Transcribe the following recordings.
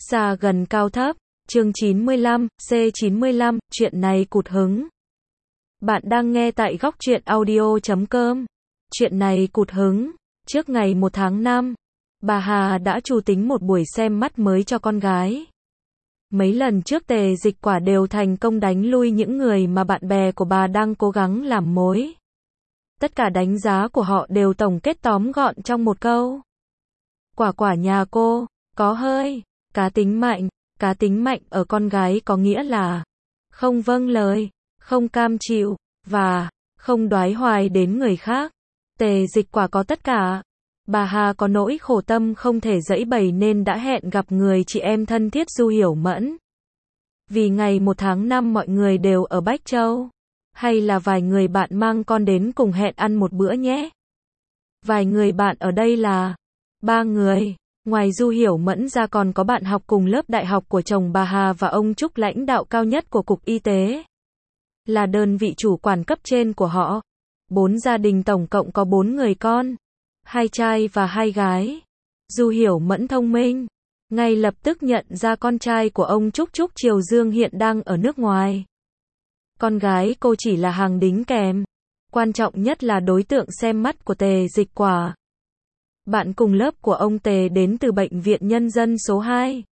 Xa gần cao thấp, chương 95, C95, chuyện này cụt hứng. Bạn đang nghe tại góc truyện audio.com. Chuyện này cụt hứng. Trước ngày 1 tháng 5, bà Hà đã chủ tính một buổi xem mắt mới cho con gái. Mấy lần trước Tề Dịch Quả đều thành công đánh lui những người mà bạn bè của bà đang cố gắng làm mối. Tất cả đánh giá của họ đều tổng kết tóm gọn trong một câu. Quả quả nhà cô, có hơi, cá tính mạnh. Cá tính mạnh ở con gái có nghĩa là không vâng lời, không cam chịu, và không đoái hoài đến người khác. Tề Dịch Quả có tất cả. Bà Hà có nỗi khổ tâm không thể giãy bày nên đã hẹn gặp người chị em thân thiết Du Hiểu Mẫn. Vì ngày 1 tháng 5 mọi người đều ở Bách Châu. Hay là vài người bạn mang con đến cùng hẹn ăn một bữa nhé. Vài người bạn ở đây là 3 người. Ngoài Du Hiểu Mẫn ra còn có bạn học cùng lớp đại học của chồng bà Hà và ông Trúc, lãnh đạo cao nhất của Cục Y tế. Là đơn vị chủ quản cấp trên của họ. 4 gia đình tổng cộng có 4 người con. 2 trai và 2 gái. Du Hiểu Mẫn thông minh. Ngay lập tức nhận ra con trai của ông Trúc, Trúc Triều Dương, hiện đang ở nước ngoài. Con gái cô chỉ là hàng đính kèm. Quan trọng nhất là đối tượng xem mắt của Tề Dịch Quả. Bạn cùng lớp của ông Tề đến từ Bệnh viện Nhân dân số 2.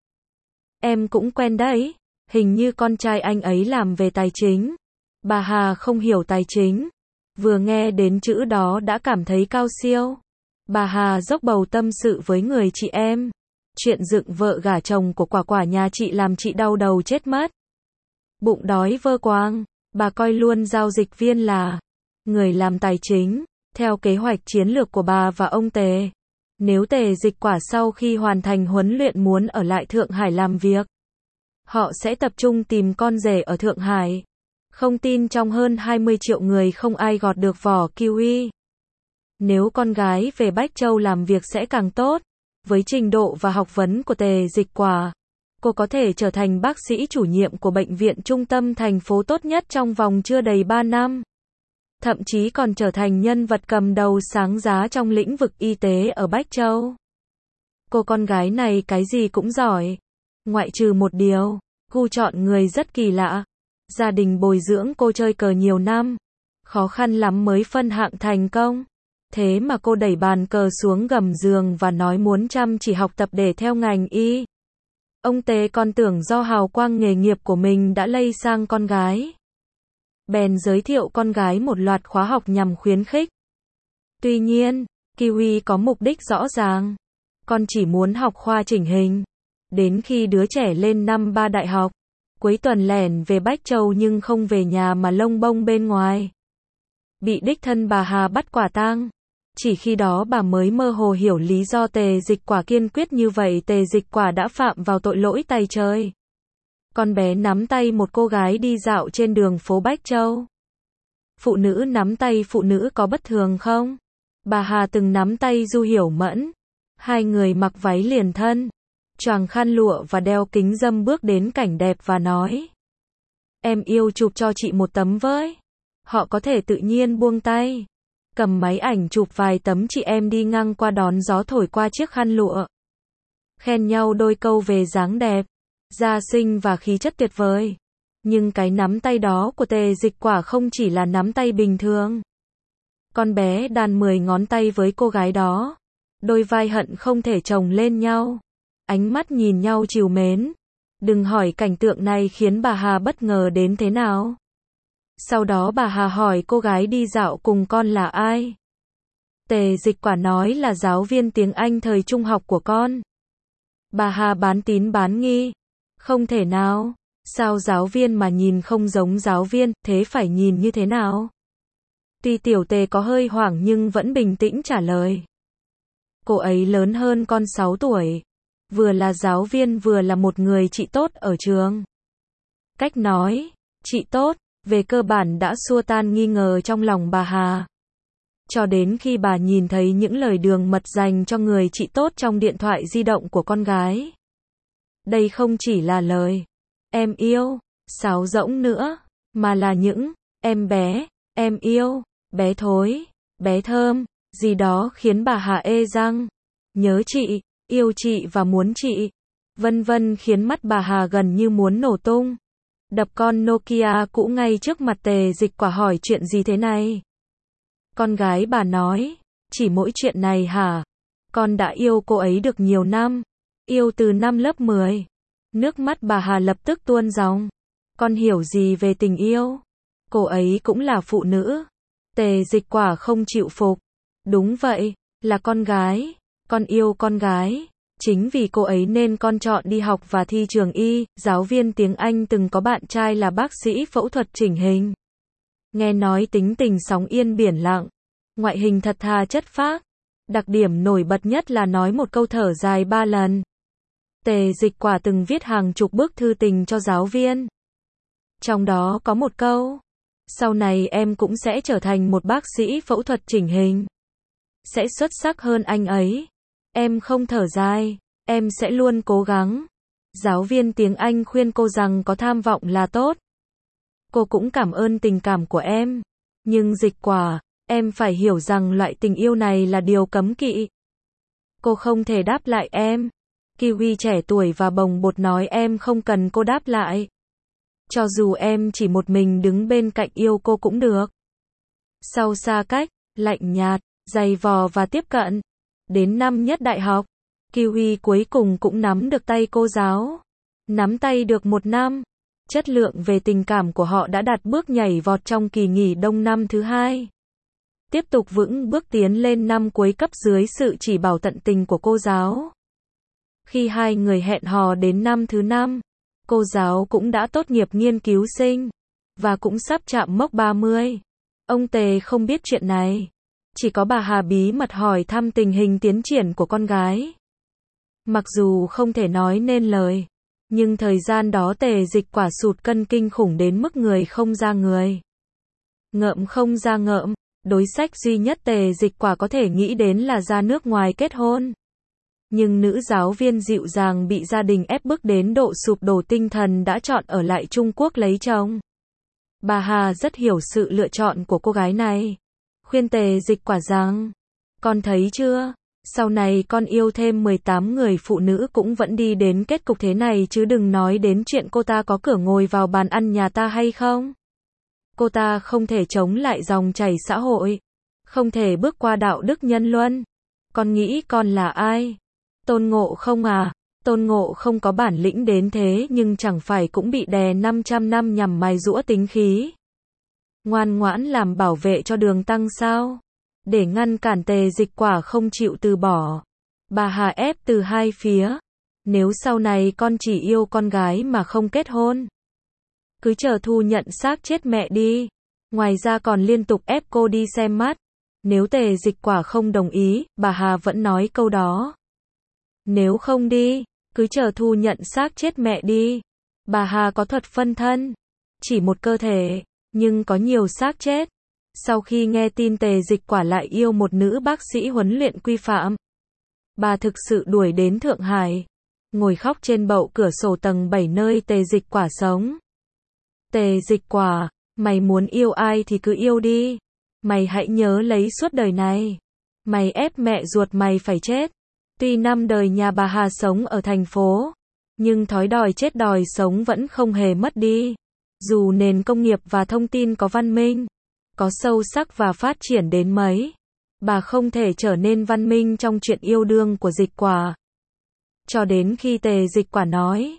Em cũng quen đấy. Hình như con trai anh ấy làm về tài chính. Bà Hà không hiểu tài chính. Vừa nghe đến chữ đó đã cảm thấy cao siêu. Bà Hà dốc bầu tâm sự với người chị em. Chuyện dựng vợ gả chồng của quả quả nhà chị làm chị đau đầu chết mất. Bụng đói vơ quang. Bà coi luôn giao dịch viên là người làm tài chính. Theo kế hoạch chiến lược của bà và ông Tề, nếu Tề Dịch Quả sau khi hoàn thành huấn luyện muốn ở lại Thượng Hải làm việc, họ sẽ tập trung tìm con rể ở Thượng Hải. Không tin trong hơn 20 triệu người không ai gọt được vỏ kiwi. Nếu con gái về Bách Châu làm việc sẽ càng tốt. Với trình độ và học vấn của Tề Dịch Quả, cô có thể trở thành bác sĩ chủ nhiệm của bệnh viện trung tâm thành phố tốt nhất trong vòng chưa đầy 3 năm. Thậm chí còn trở thành nhân vật cầm đầu sáng giá trong lĩnh vực y tế ở Bách Châu. Cô con gái này cái gì cũng giỏi. Ngoại trừ một điều, gu chọn người rất kỳ lạ. Gia đình bồi dưỡng cô chơi cờ nhiều năm. Khó khăn lắm mới phân hạng thành công. Thế mà cô đẩy bàn cờ xuống gầm giường và nói muốn chăm chỉ học tập để theo ngành y. Ông Tề còn tưởng do hào quang nghề nghiệp của mình đã lây sang con gái. Bèn giới thiệu con gái một loạt khóa học nhằm khuyến khích. Tuy nhiên, Kiwi có mục đích rõ ràng. Con chỉ muốn học khoa chỉnh hình. Đến khi đứa trẻ lên năm 3 đại học, cuối tuần lẻn về Bách Châu nhưng không về nhà mà lông bông bên ngoài. Bị đích thân bà Hà bắt quả tang. Chỉ khi đó bà mới mơ hồ hiểu lý do Tề Dịch Quả kiên quyết như vậy. Tề Dịch Quả đã phạm vào tội lỗi tày trời. Con bé nắm tay một cô gái đi dạo trên đường phố Bách Châu. Phụ nữ nắm tay phụ nữ có bất thường không? Bà Hà từng nắm tay Du Hiểu Mẫn. Hai người mặc váy liền thân, choàng khăn lụa và đeo kính râm bước đến cảnh đẹp và nói: Em yêu chụp cho chị một tấm với. Họ có thể tự nhiên buông tay, cầm máy ảnh chụp vài tấm chị em đi ngang qua đón gió thổi qua chiếc khăn lụa. Khen nhau đôi câu về dáng đẹp, da xinh và khí chất tuyệt vời. Nhưng cái nắm tay đó của Tề Dịch Quả không chỉ là nắm tay bình thường. Con bé đan 10 ngón tay với cô gái đó. Đôi vai hận không thể chồng lên nhau. Ánh mắt nhìn nhau trìu mến. Đừng hỏi cảnh tượng này khiến bà Hà bất ngờ đến thế nào. Sau đó bà Hà hỏi cô gái đi dạo cùng con là ai. Tề Dịch Quả nói là giáo viên tiếng Anh thời trung học của con. Bà Hà bán tín bán nghi. Không thể nào. Sao giáo viên mà nhìn không giống giáo viên, thế phải nhìn như thế nào? Tuy tiểu Tề có hơi hoảng nhưng vẫn bình tĩnh trả lời. Cô ấy lớn hơn con 6 tuổi. Vừa là giáo viên vừa là một người chị tốt ở trường. Cách nói, chị tốt, về cơ bản đã xua tan nghi ngờ trong lòng bà Hà. Cho đến khi bà nhìn thấy những lời đường mật dành cho người chị tốt trong điện thoại di động của con gái. Đây không chỉ là lời em yêu, sáo rỗng nữa, mà là những em bé, em yêu, bé thối, bé thơm, gì đó khiến bà Hà ê răng. Nhớ chị, yêu chị và muốn chị. vân vân khiến mắt bà Hà gần như muốn nổ tung. Đập con Nokia cũ ngay trước mặt Tề Dịch Quả hỏi chuyện gì thế này. Con gái bà nói, chỉ mỗi chuyện này hả? Con đã yêu cô ấy được nhiều năm, yêu từ năm lớp 10. Nước mắt bà Hà lập tức tuôn ròng. Con hiểu gì về tình yêu? Cô ấy cũng là phụ nữ. Tề Dịch Quả không chịu phục. Đúng vậy, là con gái. Con yêu con gái. Chính vì cô ấy nên con chọn đi học và thi trường y. Giáo viên tiếng Anh từng có bạn trai là bác sĩ phẫu thuật chỉnh hình. Nghe nói tính tình sóng yên biển lặng. Ngoại hình thật thà chất phác. Đặc điểm nổi bật nhất là nói một câu thở dài 3 lần. Tề Dịch Quả từng viết hàng chục bức thư tình cho giáo viên. Trong đó có một câu, sau này em cũng sẽ trở thành một bác sĩ phẫu thuật chỉnh hình. Sẽ xuất sắc hơn anh ấy. Em không thở dài, em sẽ luôn cố gắng. Giáo viên tiếng Anh khuyên cô rằng có tham vọng là tốt. Cô cũng cảm ơn tình cảm của em. Nhưng Dịch Quả, em phải hiểu rằng loại tình yêu này là điều cấm kỵ. Cô không thể đáp lại em. Kiwi trẻ tuổi và bồng bột nói em không cần cô đáp lại. Cho dù em chỉ một mình đứng bên cạnh yêu cô cũng được. Sau xa cách, lạnh nhạt, dày vò và tiếp cận. Đến năm nhất đại học, Kiwi cuối cùng cũng nắm được tay cô giáo. Nắm tay được 1 năm. Chất lượng về tình cảm của họ đã đạt bước nhảy vọt trong kỳ nghỉ đông năm thứ 2. Tiếp tục vững bước tiến lên năm cuối cấp dưới sự chỉ bảo tận tình của cô giáo. Khi hai người hẹn hò đến năm thứ 5, cô giáo cũng đã tốt nghiệp nghiên cứu sinh, và cũng sắp chạm mốc 30. Ông Tề không biết chuyện này. Chỉ có bà Hà bí mật hỏi thăm tình hình tiến triển của con gái. Mặc dù không thể nói nên lời, nhưng thời gian đó Tề Dịch Quả sụt cân kinh khủng đến mức người không ra người. Ngợm không ra ngợm, đối sách duy nhất Tề Dịch Quả có thể nghĩ đến là ra nước ngoài kết hôn. Nhưng nữ giáo viên dịu dàng bị gia đình ép bức đến độ sụp đổ tinh thần đã chọn ở lại Trung Quốc lấy chồng. Bà Hà rất hiểu sự lựa chọn của cô gái này. Khuyên Tề Dịch Quả rằng, con thấy chưa, sau này con yêu thêm 18 người phụ nữ cũng vẫn đi đến kết cục thế này chứ đừng nói đến chuyện cô ta có cửa ngồi vào bàn ăn nhà ta hay không. Cô ta không thể chống lại dòng chảy xã hội, không thể bước qua đạo đức nhân luân. Con nghĩ con là ai? Tôn Ngộ Không à? Tôn Ngộ Không có bản lĩnh đến thế nhưng chẳng phải cũng bị đè 500 năm nhằm mài giũa tính khí. Ngoan ngoãn làm bảo vệ cho Đường Tăng sao? Để ngăn cản Tề Dịch Quả không chịu từ bỏ. Bà Hà ép từ hai phía. Nếu sau này con chỉ yêu con gái mà không kết hôn, cứ chờ thu nhận xác chết mẹ đi. Ngoài ra còn liên tục ép cô đi xem mắt. Nếu Tề Dịch Quả không đồng ý, bà Hà vẫn nói câu đó. Nếu không đi, cứ chờ thu nhận xác chết mẹ đi. Bà Hà có thuật phân thân. Chỉ một cơ thể, nhưng có nhiều xác chết. Sau khi nghe tin Tề Dịch Quả lại yêu một nữ bác sĩ huấn luyện quy phạm, bà thực sự đuổi đến Thượng Hải, ngồi khóc trên bậu cửa sổ tầng 7 nơi Tề Dịch Quả sống. Tề Dịch Quả, mày muốn yêu ai thì cứ yêu đi. Mày hãy nhớ lấy suốt đời này. Mày ép mẹ ruột mày phải chết. Tuy năm đời nhà bà Hà sống ở thành phố, nhưng thói đòi chết đòi sống vẫn không hề mất đi. Dù nền công nghiệp và thông tin có văn minh, có sâu sắc và phát triển đến mấy, bà không thể trở nên văn minh trong chuyện yêu đương của Dịch Quả. Cho đến khi Tề Dịch Quả nói,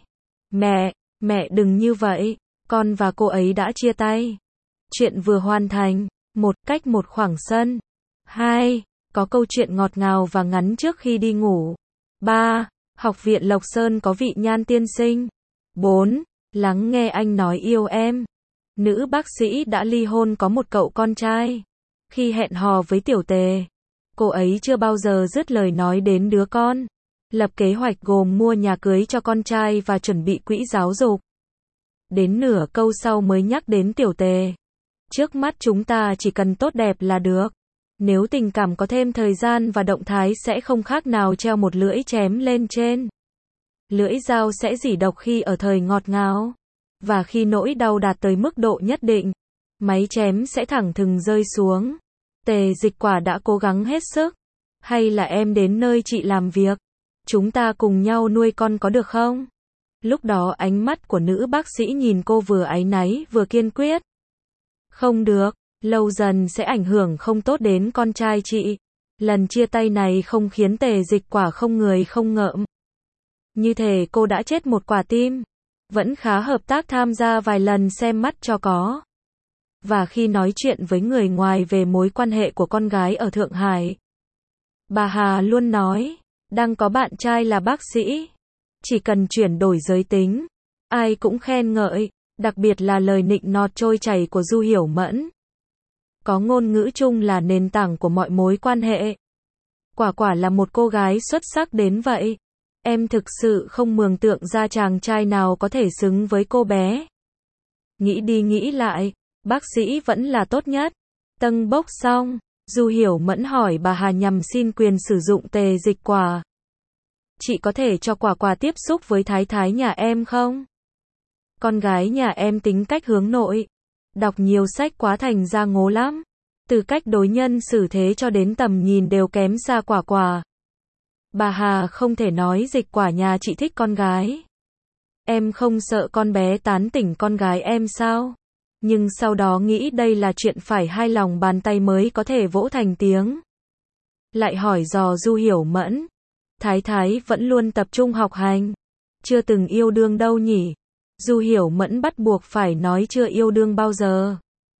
mẹ đừng như vậy, con và cô ấy đã chia tay. Chuyện vừa hoàn thành, cách một khoảng sân. 2. Có câu chuyện ngọt ngào và ngắn trước khi đi ngủ. 3. Học viện Lộc Sơn có vị nhan tiên sinh. 4. Lắng nghe anh nói yêu em. Nữ bác sĩ đã ly hôn có một cậu con trai. Khi hẹn hò với Tiểu Tề, cô ấy chưa bao giờ dứt lời nói đến đứa con. Lập kế hoạch gồm mua nhà cưới cho con trai và chuẩn bị quỹ giáo dục. Đến nửa câu sau mới nhắc đến Tiểu Tề. Trước mắt chúng ta chỉ cần tốt đẹp là được. Nếu tình cảm có thêm thời gian và động thái sẽ không khác nào treo một lưỡi chém lên trên. Lưỡi dao sẽ rỉ độc khi ở thời ngọt ngào. Và khi nỗi đau đạt tới mức độ nhất định, máy chém sẽ thẳng thừng rơi xuống. Tề Dịch Quả đã cố gắng hết sức. Hay là em đến nơi chị làm việc, Chúng ta cùng nhau nuôi con có được không? Lúc đó ánh mắt của nữ bác sĩ nhìn cô vừa áy náy vừa kiên quyết. Không được, lâu dần sẽ ảnh hưởng không tốt đến con trai chị. Lần chia tay này không khiến Tề Dịch Quả không người không ngợm. Như thể cô đã chết một quả tim. Vẫn khá hợp tác tham gia vài lần xem mắt cho có. Và khi nói chuyện với người ngoài về mối quan hệ của con gái ở Thượng Hải, bà Hà luôn nói, đang có bạn trai là bác sĩ. Chỉ cần chuyển đổi giới tính, ai cũng khen ngợi, đặc biệt là lời nịnh nọt trôi chảy của Du Hiểu Mẫn. Có ngôn ngữ chung là nền tảng của mọi mối quan hệ. Quả quả là một cô gái xuất sắc đến vậy. Em thực sự không mường tượng ra chàng trai nào có thể xứng với cô bé. Nghĩ đi nghĩ lại, bác sĩ vẫn là tốt nhất. Tâng bốc xong, Du Hiểu Mẫn hỏi bà Hà nhằm xin quyền sử dụng Tề Dịch Quả. Chị có thể cho quả quả tiếp xúc với thái thái nhà em không? Con gái nhà em tính cách hướng nội. Đọc nhiều sách quá thành ra ngố lắm. Từ cách đối nhân xử thế cho đến tầm nhìn đều kém xa quả quả. Bà Hà không thể nói Dịch Quả nhà chị thích con gái. Em không sợ con bé tán tỉnh con gái em sao? Nhưng sau đó nghĩ đây là chuyện phải hai lòng bàn tay mới có thể vỗ thành tiếng. Lại hỏi dò Du Hiểu Mẫn. Thái thái vẫn luôn tập trung học hành. Chưa từng yêu đương đâu nhỉ? Du Hiểu Mẫn bắt buộc phải nói chưa yêu đương bao giờ.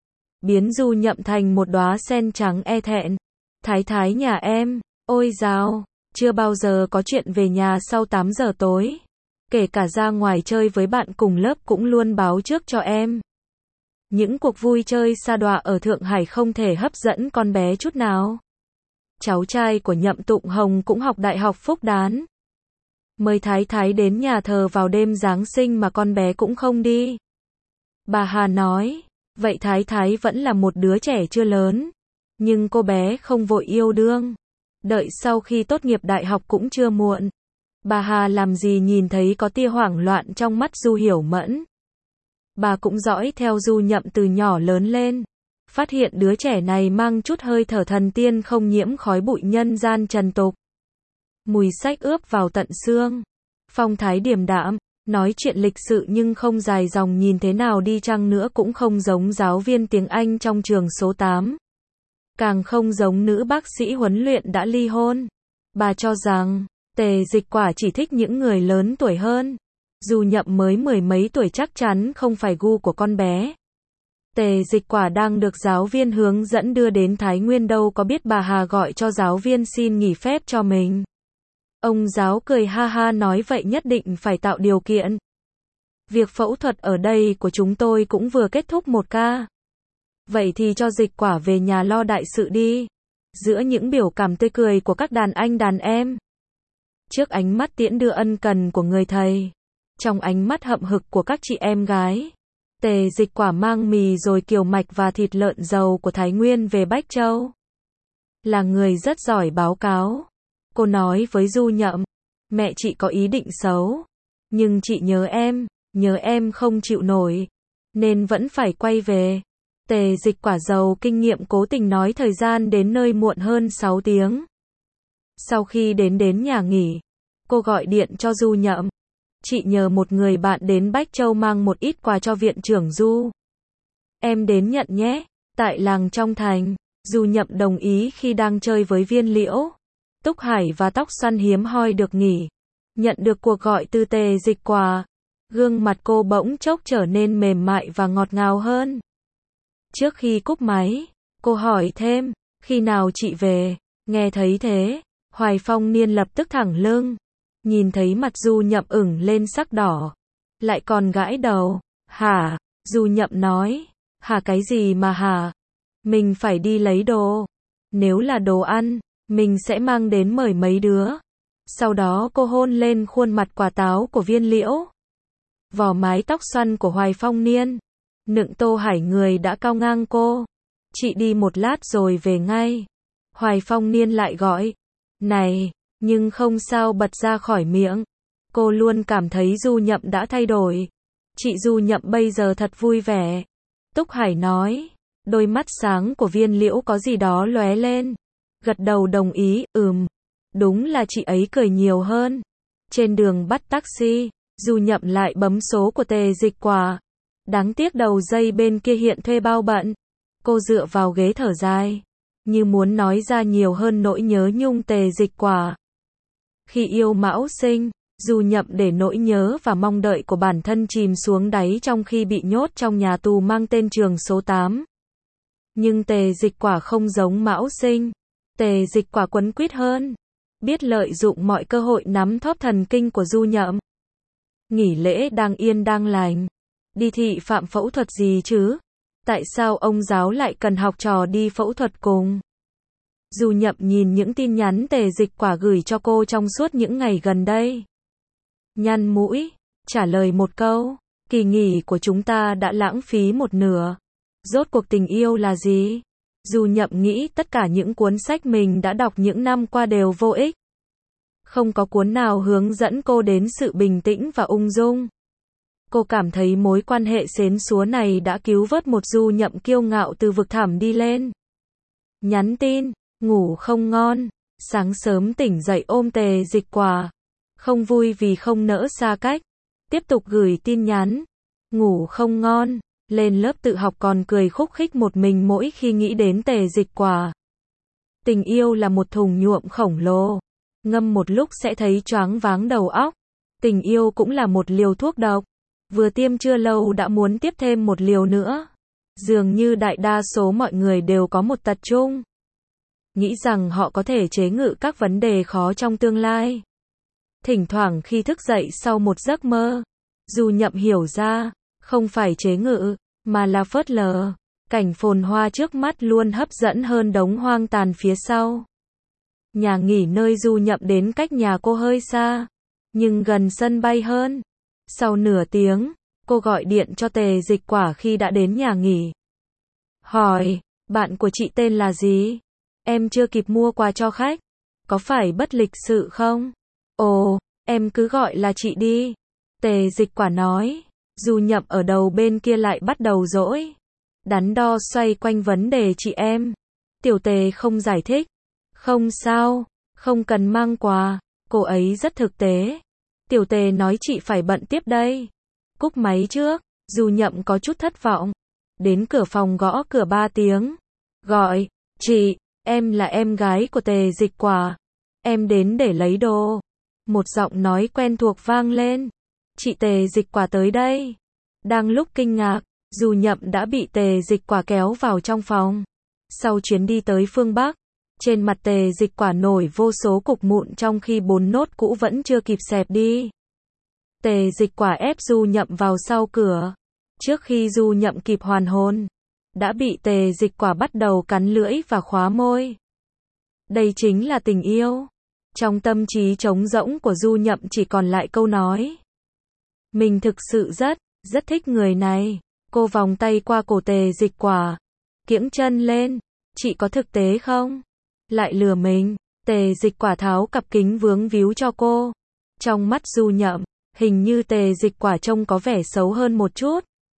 Biến Du Nhậm thành một đóa sen trắng e thẹn. Thái thái nhà em, ôi dào, chưa bao giờ có chuyện về nhà sau 8 giờ tối. Kể cả ra ngoài chơi với bạn cùng lớp cũng luôn báo trước cho em. Những cuộc vui chơi sa đọa ở Thượng Hải không thể hấp dẫn con bé chút nào. Cháu trai của Nhậm Tụng Hồng cũng học Đại học Phúc Đán. Mời thái thái đến nhà thờ vào đêm Giáng sinh mà con bé cũng không đi. Bà Hà nói, vậy thái thái vẫn là một đứa trẻ chưa lớn. Nhưng cô bé không vội yêu đương. Đợi sau khi tốt nghiệp đại học cũng chưa muộn. Bà Hà làm gì nhìn thấy có tia hoảng loạn trong mắt Du Hiểu Mẫn. Bà cũng dõi theo Du Nhậm từ nhỏ lớn lên. Phát hiện đứa trẻ này mang chút hơi thở thần tiên không nhiễm khói bụi nhân gian trần tục. Mùi sách ướp vào tận xương. Phong thái điềm đạm, nói chuyện lịch sự nhưng không dài dòng, nhìn thế nào đi chăng nữa cũng không giống giáo viên tiếng Anh trong trường số 8. Càng không giống nữ bác sĩ huấn luyện đã ly hôn. Bà cho rằng, Tề Dịch Quả chỉ thích những người lớn tuổi hơn. Dù Nhậm mới mười mấy tuổi chắc chắn không phải gu của con bé. Tề Dịch Quả đang được giáo viên hướng dẫn đưa đến Thái Nguyên, đâu có biết bà Hà gọi cho giáo viên xin nghỉ phép cho mình. Ông giáo cười ha ha nói vậy nhất định phải tạo điều kiện. Việc phẫu thuật ở đây của chúng tôi cũng vừa kết thúc một ca. Vậy thì cho Dịch Quả về nhà lo đại sự đi. Giữa những biểu cảm tươi cười của các đàn anh đàn em. Trước ánh mắt tiễn đưa ân cần của người thầy. Trong ánh mắt hậm hực của các chị em gái. Tề Dịch Quả mang mì rồi kiều mạch và thịt lợn dầu của Thái Nguyên về Bách Châu. Là người rất giỏi báo cáo. Cô nói với Du Nhậm. Mẹ chị có ý định xấu. Nhưng chị nhớ em không chịu nổi. Nên vẫn phải quay về. Tề Dịch Quả giàu kinh nghiệm cố tình nói thời gian đến nơi muộn hơn 6 tiếng. Sau khi đến nhà nghỉ, cô gọi điện cho Du Nhậm. Chị nhờ một người bạn đến Bách Châu mang một ít quà cho viện trưởng Du. Em đến nhận nhé. Tại làng trong thành, Du Nhậm đồng ý khi đang chơi với Viên Liễu. Túc Hải và Tóc Xoăn hiếm hoi được nghỉ. Nhận được cuộc gọi từ Tề Dịch Quả. Gương mặt cô bỗng chốc trở nên mềm mại và ngọt ngào hơn. Trước khi cúp máy, cô hỏi thêm, khi nào chị về? Nghe thấy thế, Hoài Phong Niên lập tức thẳng lưng. Nhìn thấy mặt Du Nhậm ửng lên sắc đỏ. Lại còn gãi đầu. Hả? Du Nhậm nói. Hả cái gì mà hả? Mình phải đi lấy đồ. Nếu là đồ ăn, mình sẽ mang đến mời mấy đứa. Sau đó cô hôn lên khuôn mặt quả táo của Viên Liễu. Vò mái tóc xoăn của Hoài Phong Niên. Nựng Tô Hải người đã cao ngang cô. Chị đi một lát rồi về ngay. Hoài Phong Niên lại gọi. Này, nhưng không sao bật ra khỏi miệng. Cô luôn cảm thấy Du Nhậm đã thay đổi. Chị Du Nhậm bây giờ thật vui vẻ. Túc Hải nói. Đôi mắt sáng của Viên Liễu có gì đó lóe lên. Gật đầu đồng ý, Đúng là chị ấy cười nhiều hơn. Trên đường bắt taxi, Du Nhậm lại bấm số của Tề Dịch Quả. Đáng tiếc đầu dây bên kia hiện thuê bao bận. Cô dựa vào ghế thở dài, như muốn nói ra nhiều hơn nỗi nhớ nhung Tề Dịch Quả. Khi yêu Mão Sinh, Du Nhậm để nỗi nhớ và mong đợi của bản thân chìm xuống đáy trong khi bị nhốt trong nhà tù mang tên Trường số 8. Nhưng Tề Dịch Quả không giống Mão Sinh. Tề Dịch Quả quấn quýt hơn, biết lợi dụng mọi cơ hội nắm thóp thần kinh của Du Nhậm. Nghỉ lễ đang yên đang lành. Đi thị phạm phẫu thuật gì chứ? Tại sao ông giáo lại cần học trò đi phẫu thuật cùng? Du Nhậm nhìn những tin nhắn Tề Dịch Quả gửi cho cô trong suốt những ngày gần đây. Nhăn mũi, trả lời một câu, kỳ nghỉ của chúng ta đã lãng phí một nửa. Rốt cuộc tình yêu là gì? Du Nhậm nghĩ tất cả những cuốn sách mình đã đọc những năm qua đều vô ích. Không có cuốn nào hướng dẫn cô đến sự bình tĩnh và ung dung. Cô cảm thấy mối quan hệ xến xúa này đã cứu vớt một Du Nhậm kiêu ngạo từ vực thẳm đi lên. Nhắn tin, ngủ không ngon, sáng sớm tỉnh dậy ôm Tề Dịch Quả. Không vui vì không nỡ xa cách. Tiếp tục gửi tin nhắn, ngủ không ngon, lên lớp tự học còn cười khúc khích một mình mỗi khi nghĩ đến Tề Dịch Quả. Tình yêu là một thùng nhuộm khổng lồ. Ngâm một lúc sẽ thấy choáng váng đầu óc. Tình yêu cũng là một liều thuốc độc. Vừa tiêm chưa lâu đã muốn tiếp thêm một liều nữa. Dường như đại đa số mọi người đều có một tật chung. Nghĩ rằng họ có thể chế ngự các vấn đề khó trong tương lai. Thỉnh thoảng khi thức dậy sau một giấc mơ, Du Nhậm hiểu ra, không phải chế ngự, mà là phớt lờ. Cảnh phồn hoa trước mắt luôn hấp dẫn hơn đống hoang tàn phía sau. Nhà nghỉ nơi Du Nhậm đến cách nhà cô hơi xa, nhưng gần sân bay hơn. Sau nửa tiếng, cô gọi điện cho Tề Dịch Quả khi đã đến nhà nghỉ. Hỏi, bạn của chị tên là gì? Em chưa kịp mua quà cho khách. Có phải bất lịch sự không? Ồ, em cứ gọi là chị đi. Tề Dịch Quả nói. Du Nhậm ở đầu bên kia lại bắt đầu dỗi. Đắn đo xoay quanh vấn đề chị em. Tiểu Tề không giải thích. Không sao, không cần mang quà. Cô ấy rất thực tế. Tiểu Tề nói chị phải bận tiếp đây. Cúp máy trước, Du Nhậm có chút thất vọng. Đến cửa phòng gõ cửa 3 tiếng. Gọi, chị, em là em gái của Tề Dịch Quả. Em đến để lấy đồ. Một giọng nói quen thuộc vang lên. Chị Tề Dịch Quả tới đây. Đang lúc kinh ngạc, Du Nhậm đã bị Tề Dịch Quả kéo vào trong phòng. Sau chuyến đi tới phương Bắc, trên mặt Tề Dịch Quả nổi vô số cục mụn trong khi 4 nốt cũ vẫn chưa kịp xẹp đi. Tề Dịch Quả ép Du Nhậm vào sau cửa. Trước khi Du Nhậm kịp hoàn hồn, đã bị Tề Dịch Quả bắt đầu cắn lưỡi và khóa môi. Đây chính là tình yêu. Trong tâm trí trống rỗng của Du Nhậm chỉ còn lại câu nói. Mình thực sự rất thích người này. Cô vòng tay qua cổ Tề Dịch Quả. Kiễng chân lên. Chị có thực tế không? Lại lừa mình. Tề Dịch Quả tháo cặp kính vướng víu cho cô. Trong mắt Du Nhậm, hình như Tề Dịch Quả trông có vẻ xấu hơn một chút.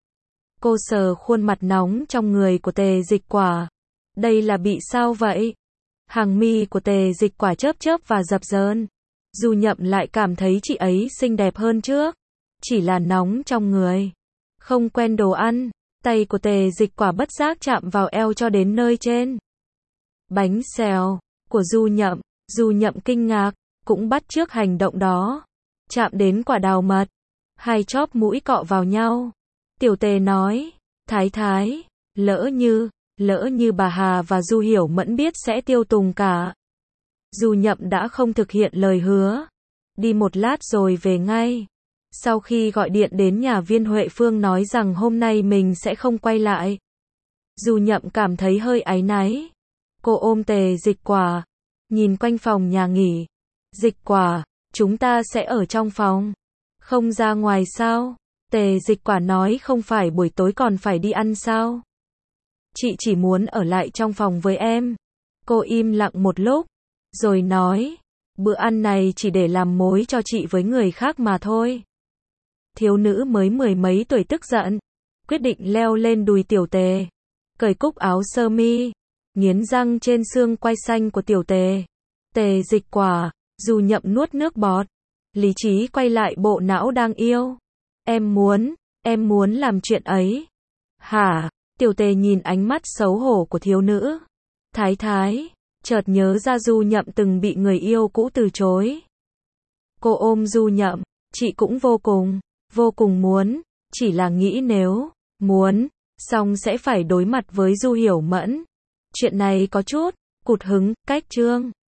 Cô sờ khuôn mặt nóng trong người của Tề Dịch Quả. Đây là bị sao vậy? Hàng mi của Tề Dịch Quả chớp chớp và dập dờn. Du Nhậm lại cảm thấy chị ấy xinh đẹp hơn trước. Chỉ là nóng trong người. Không quen đồ ăn. Tay của Tề Dịch Quả bất giác chạm vào eo cho đến nơi trên. Bánh xèo của Du Nhậm kinh ngạc, cũng bắt chước hành động đó. Chạm đến quả đào mật. Hai chóp mũi cọ vào nhau. Tiểu Tề nói, Thái, lỡ như bà Hà và Du Hiểu Mẫn biết sẽ tiêu tùng cả. Du Nhậm đã không thực hiện lời hứa. Đi một lát rồi về ngay. Sau khi gọi điện đến nhà viên Huệ Phương nói rằng hôm nay mình sẽ không quay lại. Du Nhậm cảm thấy hơi áy náy. Cô ôm Tề Dịch Quả, nhìn quanh phòng nhà nghỉ. Dịch Quả, chúng ta sẽ ở trong phòng. Không ra ngoài sao? Tề Dịch Quả nói không phải buổi tối còn phải đi ăn sao? Chị chỉ muốn ở lại trong phòng với em. Cô im lặng một lúc, rồi nói, bữa ăn này chỉ để làm mối cho chị với người khác mà thôi. Thiếu nữ mới 10 mấy tuổi tức giận, quyết định leo lên đùi Tiểu Tề, cởi cúc áo sơ mi, nghiến răng trên xương quai xanh của Tiểu Tề. Tề Dịch quả, Du Nhậm nuốt nước bọt. Lý trí quay lại bộ não đang yêu. Em muốn làm chuyện ấy. Hả? Tiểu Tề nhìn ánh mắt xấu hổ của thiếu nữ. Thái thái, chợt nhớ ra Du Nhậm từng bị người yêu cũ từ chối. Cô ôm Du Nhậm, chị cũng vô cùng muốn, chỉ là nghĩ nếu muốn, xong sẽ phải đối mặt với Du Hiểu Mẫn. Chuyện này có chút cụt hứng, cách chương